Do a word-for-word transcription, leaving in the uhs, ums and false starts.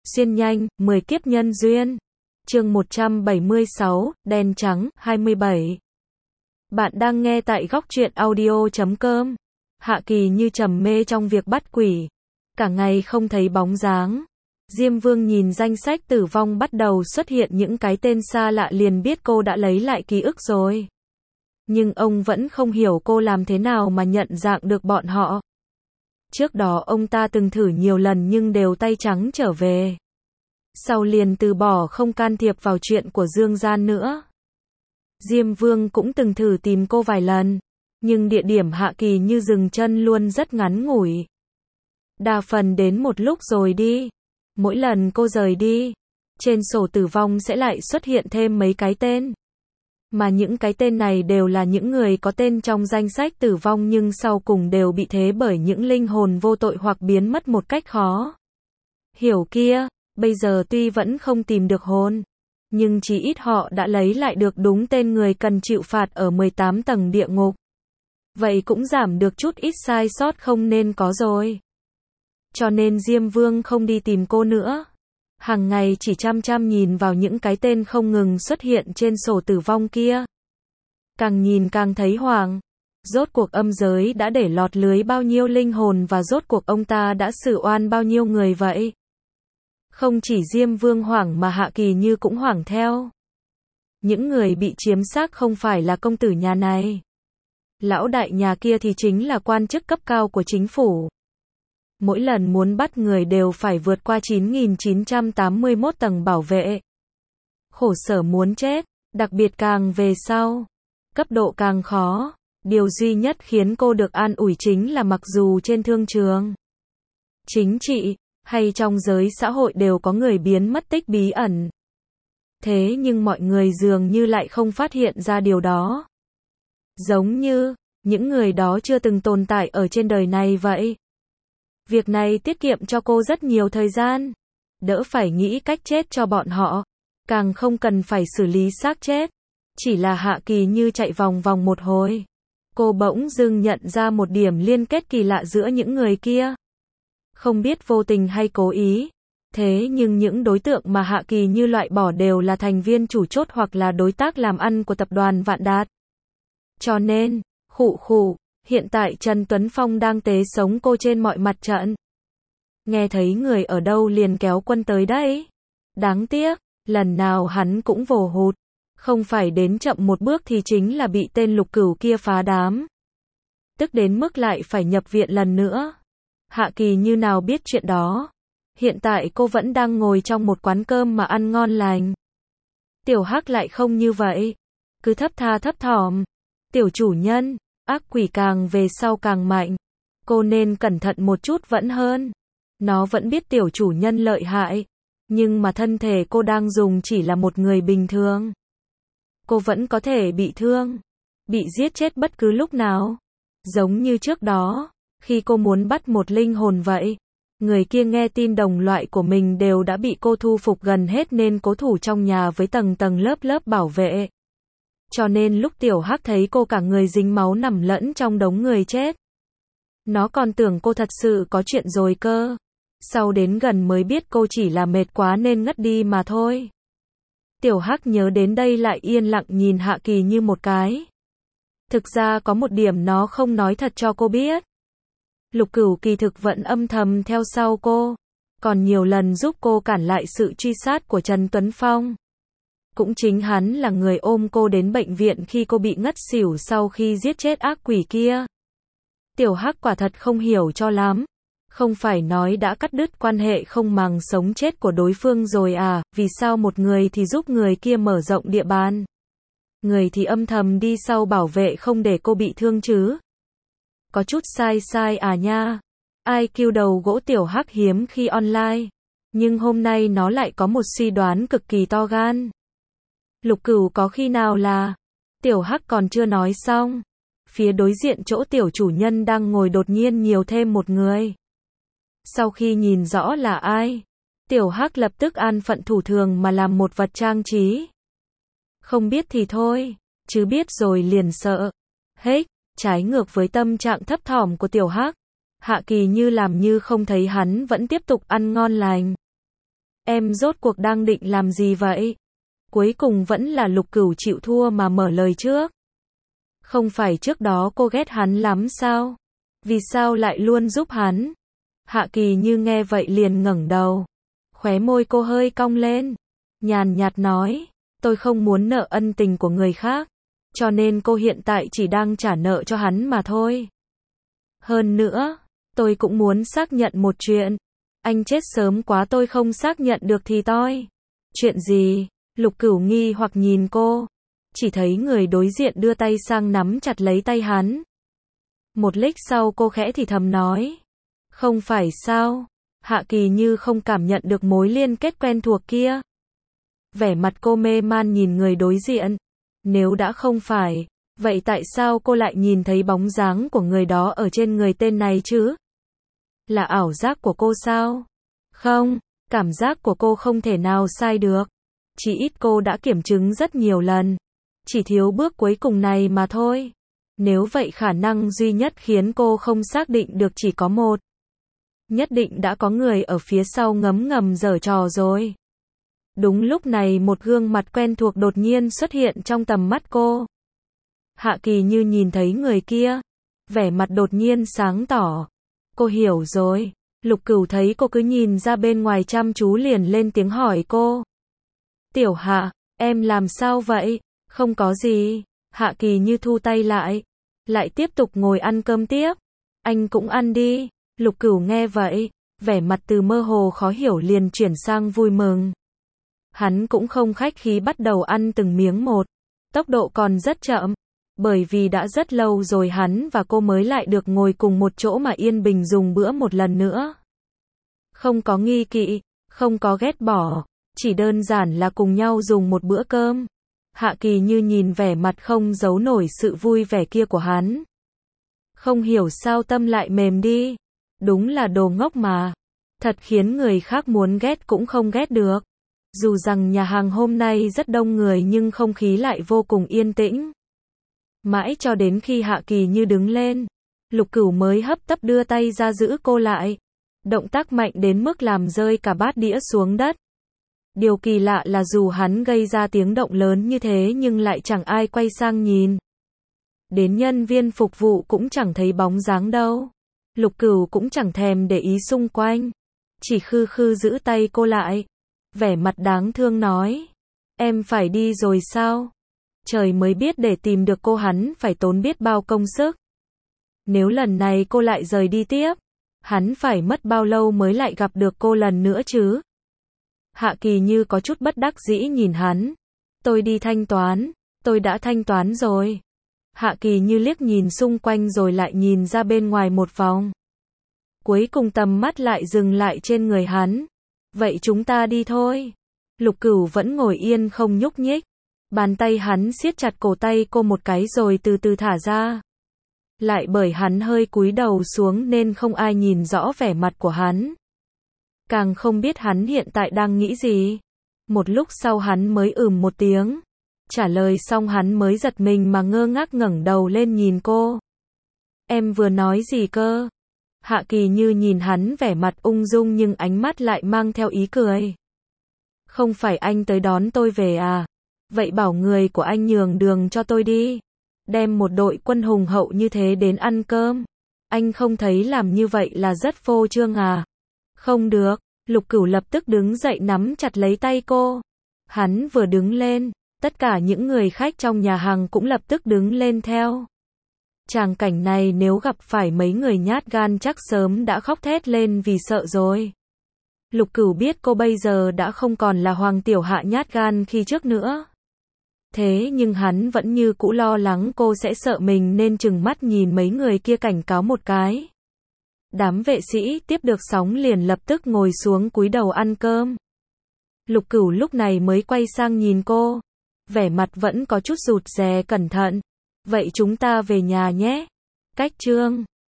Xuyên nhanh, mười kiếp nhân duyên. Chương một trăm bảy mươi sáu, đen trắng, hai mươi bảy. Bạn đang nghe tại góc truyện audio chấm com. Hạ Kỳ như trầm mê trong việc bắt quỷ. Cả ngày không thấy bóng dáng. Diêm Vương nhìn danh sách tử vong bắt đầu xuất hiện những cái tên xa lạ liền biết cô đã lấy lại ký ức rồi. Nhưng ông vẫn không hiểu cô làm thế nào mà nhận dạng được bọn họ. Trước đó ông ta từng thử nhiều lần nhưng đều tay trắng trở về. Sau liền từ bỏ không can thiệp vào chuyện của Dương Gian nữa. Diêm Vương cũng từng thử tìm cô vài lần, nhưng địa điểm Hạ Kỳ như dừng chân luôn rất ngắn ngủi. Đa phần đến một lúc rồi đi. Mỗi lần cô rời đi, trên sổ tử vong sẽ lại xuất hiện thêm mấy cái tên. Mà những cái tên này đều là những người có tên trong danh sách tử vong nhưng sau cùng đều bị thế bởi những linh hồn vô tội hoặc biến mất một cách khó hiểu kia. Bây giờ tuy vẫn không tìm được hồn, nhưng chí ít họ đã lấy lại được đúng tên người cần chịu phạt ở mười tám tầng địa ngục. Vậy cũng giảm được chút ít sai sót không nên có rồi. Cho nên Diêm Vương không đi tìm cô nữa. Hàng ngày chỉ chăm chăm nhìn vào những cái tên không ngừng xuất hiện trên sổ tử vong kia. Càng nhìn càng thấy hoảng. Rốt cuộc âm giới đã để lọt lưới bao nhiêu linh hồn và rốt cuộc ông ta đã xử oan bao nhiêu người vậy? Không chỉ Diêm Vương hoảng mà Hạ Kỳ như cũng hoảng theo. Những người bị chiếm xác không phải là công tử nhà này. Lão đại nhà kia thì chính là quan chức cấp cao của chính phủ. Mỗi lần muốn bắt người đều phải vượt qua chín nghìn chín trăm tám mươi mốt tầng bảo vệ. Khổ sở muốn chết, đặc biệt càng về sau, cấp độ càng khó. Điều duy nhất khiến cô được an ủi chính là mặc dù trên thương trường, chính trị, hay trong giới xã hội đều có người biến mất tích bí ẩn. Thế nhưng mọi người dường như lại không phát hiện ra điều đó. Giống như, những người đó chưa từng tồn tại ở trên đời này vậy. Việc này tiết kiệm cho cô rất nhiều thời gian. Đỡ phải nghĩ cách chết cho bọn họ. Càng không cần phải xử lý xác chết. Chỉ là Hạ Kỳ như chạy vòng vòng một hồi. Cô bỗng dưng nhận ra một điểm liên kết kỳ lạ giữa những người kia. Không biết vô tình hay cố ý. Thế nhưng những đối tượng mà Hạ Kỳ như loại bỏ đều là thành viên chủ chốt hoặc là đối tác làm ăn của tập đoàn Vạn Đạt. Cho nên, khụ khụ, hiện tại Trần Tuấn Phong đang tế sống cô trên mọi mặt trận. Nghe thấy người ở đâu liền kéo quân tới đấy. Đáng tiếc, lần nào hắn cũng vồ hụt. Không phải đến chậm một bước thì chính là bị tên Lục Cửu kia phá đám. Tức đến mức lại phải nhập viện lần nữa. Hạ Kỳ như nào biết chuyện đó. Hiện tại cô vẫn đang ngồi trong một quán cơm mà ăn ngon lành. Tiểu Hắc lại không như vậy. Cứ thấp tha thấp thỏm. Tiểu chủ nhân, ác quỷ càng về sau càng mạnh. Cô nên cẩn thận một chút vẫn hơn. Nó vẫn biết tiểu chủ nhân lợi hại. Nhưng mà thân thể cô đang dùng chỉ là một người bình thường. Cô vẫn có thể bị thương. Bị giết chết bất cứ lúc nào. Giống như trước đó. Khi cô muốn bắt một linh hồn vậy. Người kia nghe tin đồng loại của mình đều đã bị cô thu phục gần hết nên cố thủ trong nhà với tầng tầng lớp lớp bảo vệ. Cho nên lúc Tiểu Hắc thấy cô cả người dính máu nằm lẫn trong đống người chết. Nó còn tưởng cô thật sự có chuyện rồi cơ. Sau đến gần mới biết cô chỉ là mệt quá nên ngất đi mà thôi. Tiểu Hắc nhớ đến đây lại yên lặng nhìn Hạ Kỳ như một cái. Thực ra có một điểm nó không nói thật cho cô biết. Lục Cửu kỳ thực vẫn âm thầm theo sau cô. Còn nhiều lần giúp cô cản lại sự truy sát của Trần Tuấn Phong. Cũng chính hắn là người ôm cô đến bệnh viện khi cô bị ngất xỉu sau khi giết chết ác quỷ kia. Tiểu Hắc quả thật không hiểu cho lắm. Không phải nói đã cắt đứt quan hệ không màng sống chết của đối phương rồi à, vì sao một người thì giúp người kia mở rộng địa bàn. Người thì âm thầm đi sau bảo vệ không để cô bị thương chứ. Có chút sai sai à nha. Ai kêu đầu gỗ Tiểu Hắc hiếm khi online. Nhưng hôm nay nó lại có một suy đoán cực kỳ to gan. Lục Cửu có khi nào là... Tiểu Hắc còn chưa nói xong. Phía đối diện chỗ tiểu chủ nhân đang ngồi đột nhiên nhiều thêm một người. Sau khi nhìn rõ là ai, Tiểu Hắc lập tức an phận thủ thường mà làm một vật trang trí. Không biết thì thôi, chứ biết rồi liền sợ. Hết, trái ngược với tâm trạng thấp thỏm của Tiểu Hắc. Hạ Kỳ như làm như không thấy hắn vẫn tiếp tục ăn ngon lành. em rốt cuộc đang định làm gì vậy? Cuối cùng vẫn là Lục Cửu chịu thua mà mở lời trước. Không phải trước đó cô ghét hắn lắm sao? Vì sao lại luôn giúp hắn? Hạ Kỳ Như nghe vậy liền ngẩng đầu. Khóe môi cô hơi cong lên. Nhàn nhạt nói, tôi không muốn nợ ân tình của người khác. Cho nên cô hiện tại chỉ đang trả nợ cho hắn mà thôi. Hơn nữa, tôi cũng muốn xác nhận một chuyện. Anh chết sớm quá tôi không xác nhận được thì toi. Chuyện gì? Lục Cửu nghi hoặc nhìn cô. Chỉ thấy người đối diện đưa tay sang nắm chặt lấy tay hắn. Một lát sau cô khẽ thì thầm nói. Không phải sao? Hạ Kỳ Như không cảm nhận được mối liên kết quen thuộc kia. Vẻ mặt cô mê man nhìn người đối diện. Nếu đã không phải, vậy tại sao cô lại nhìn thấy bóng dáng của người đó ở trên người tên này chứ? Là ảo giác của cô sao? Không, cảm giác của cô không thể nào sai được. Chỉ ít cô đã kiểm chứng rất nhiều lần. Chỉ thiếu bước cuối cùng này mà thôi. Nếu vậy khả năng duy nhất khiến cô không xác định được chỉ có một. Nhất định đã có người ở phía sau ngấm ngầm giở trò rồi. Đúng lúc này một gương mặt quen thuộc đột nhiên xuất hiện trong tầm mắt cô. Hạ Kỳ Như nhìn thấy người kia. Vẻ mặt đột nhiên sáng tỏ. Cô hiểu rồi. Lục Cửu thấy cô cứ nhìn ra bên ngoài chăm chú liền lên tiếng hỏi cô. Tiểu Hạ, em làm sao vậy? Không có gì. Hạ Kỳ Như thu tay lại. Lại tiếp tục ngồi ăn cơm tiếp. Anh cũng ăn đi. Lục Cửu nghe vậy. Vẻ mặt từ mơ hồ khó hiểu liền chuyển sang vui mừng. Hắn cũng không khách khí bắt đầu ăn từng miếng một. Tốc độ còn rất chậm. Bởi vì đã rất lâu rồi hắn và cô mới lại được ngồi cùng một chỗ mà yên bình dùng bữa một lần nữa. Không có nghi kỵ, không có ghét bỏ, chỉ đơn giản là cùng nhau dùng một bữa cơm. Hạ Kỳ Như nhìn vẻ mặt không giấu nổi sự vui vẻ kia của hắn. Không hiểu sao tâm lại mềm đi. Đúng là đồ ngốc mà. Thật khiến người khác muốn ghét cũng không ghét được. Dù rằng nhà hàng hôm nay rất đông người nhưng không khí lại vô cùng yên tĩnh. Mãi cho đến khi Hạ Kỳ Như đứng lên, Lục Cửu mới hấp tấp đưa tay ra giữ cô lại. Động tác mạnh đến mức làm rơi cả bát đĩa xuống đất. Điều kỳ lạ là dù hắn gây ra tiếng động lớn như thế nhưng lại chẳng ai quay sang nhìn. Đến nhân viên phục vụ cũng chẳng thấy bóng dáng đâu. Lục Cửu cũng chẳng thèm để ý xung quanh. Chỉ khư khư giữ tay cô lại. Vẻ mặt đáng thương nói. Em phải đi rồi sao? Trời mới biết để tìm được cô hắn phải tốn biết bao công sức. Nếu lần này cô lại rời đi tiếp, hắn phải mất bao lâu mới lại gặp được cô lần nữa chứ? Hạ Kỳ Như có chút bất đắc dĩ nhìn hắn. Tôi đi thanh toán, tôi đã thanh toán rồi. Hạ Kỳ Như liếc nhìn xung quanh rồi lại nhìn ra bên ngoài một vòng. Cuối cùng tầm mắt lại dừng lại trên người hắn. Vậy chúng ta đi thôi. Lục Cửu vẫn ngồi yên không nhúc nhích. Bàn tay hắn siết chặt cổ tay cô một cái rồi từ từ thả ra. Lại bởi hắn hơi cúi đầu xuống nên không ai nhìn rõ vẻ mặt của hắn. Càng không biết hắn hiện tại đang nghĩ gì. Một lúc sau hắn mới ừm một tiếng. Trả lời xong hắn mới giật mình mà ngơ ngác ngẩng đầu lên nhìn cô. Em vừa nói gì cơ? Hạ Kỳ Như nhìn hắn vẻ mặt ung dung nhưng ánh mắt lại mang theo ý cười. Không phải anh tới đón tôi về à? Vậy bảo người của anh nhường đường cho tôi đi. Đem một đội quân hùng hậu như thế đến ăn cơm. Anh không thấy làm như vậy là rất phô trương à? Không được. Lục Cửu lập tức đứng dậy nắm chặt lấy tay cô. Hắn vừa đứng lên, tất cả những người khách trong nhà hàng cũng lập tức đứng lên theo. Tràng cảnh này nếu gặp phải mấy người nhát gan chắc sớm đã khóc thét lên vì sợ rồi. Lục Cửu biết cô bây giờ đã không còn là Hoàng Tiểu Hạ nhát gan khi trước nữa. Thế nhưng hắn vẫn như cũ lo lắng cô sẽ sợ mình nên trừng mắt nhìn mấy người kia cảnh cáo một cái. Đám vệ sĩ tiếp được sóng liền lập tức ngồi xuống cúi đầu ăn cơm. Lục Cửu lúc này mới quay sang nhìn cô. Vẻ mặt vẫn có chút rụt rè cẩn thận. Vậy chúng ta về nhà nhé. Cách chương